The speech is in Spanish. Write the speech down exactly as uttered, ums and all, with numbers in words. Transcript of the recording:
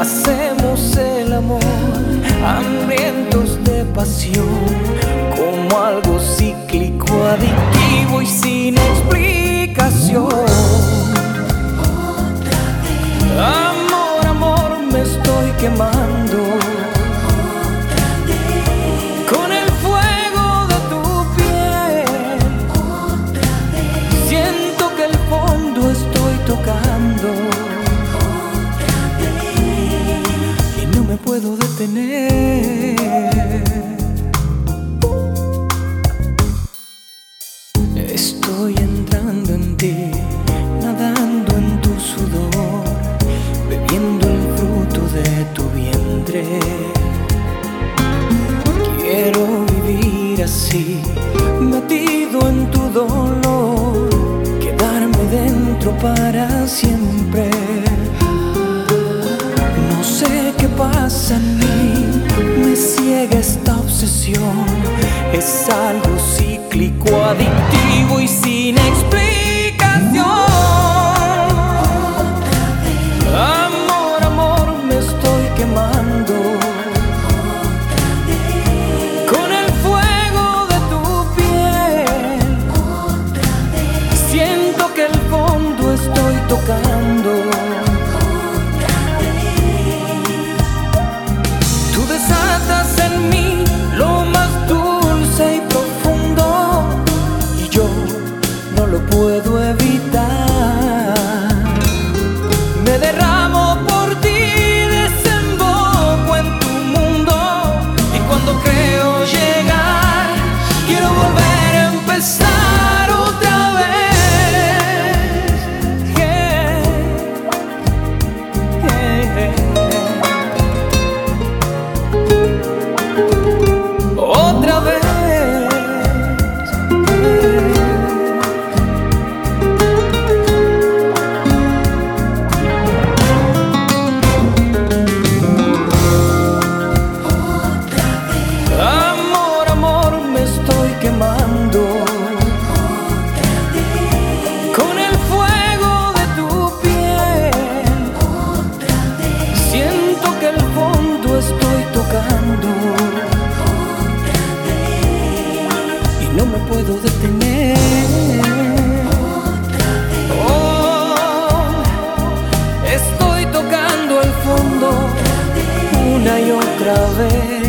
Hacemos el amor hambrientos de pasión, como algo cíclico, adictivo y sin explicación. Otra vez. Amor, amor, me estoy quemando. Otra vez. Con el fuego de tu piel. Otra vez. Siento que el fondo estoy tocando. Otra vez. Y no me puedo detener. Estoy entrando en ti, nadando en tu sudor, bebiendo el fruto de tu vientre. Quiero vivir así, metido en tu dolor, quedarme dentro para siempre. No sé qué pasa en mí, me ciega esta obsesión. Es algo cíclico, adictivo y sin explicación. Otra vez. Amor, amor, me estoy quemando. Otra vez. Con el fuego de tu piel. Otra vez. Siento que el fondo estoy tocando. Otra vez. Tú desatas en mí lo más dulce y profundo, y yo no lo puedo evitar. Me derramo por ti, desemboco en tu mundo, y cuando creo llegar, quiero volver a empezar otra vez. Yeah. Yeah. Otra vez. Otra vez. Amor, amor, me estoy quemando. Otra vez. Con el fuego de tu piel. Otra vez. Siento que el fondo estoy tocando. Otra vez. Y no me puedo detener. Otra vez. Oh, estoy tocando el fondo una y otra vez.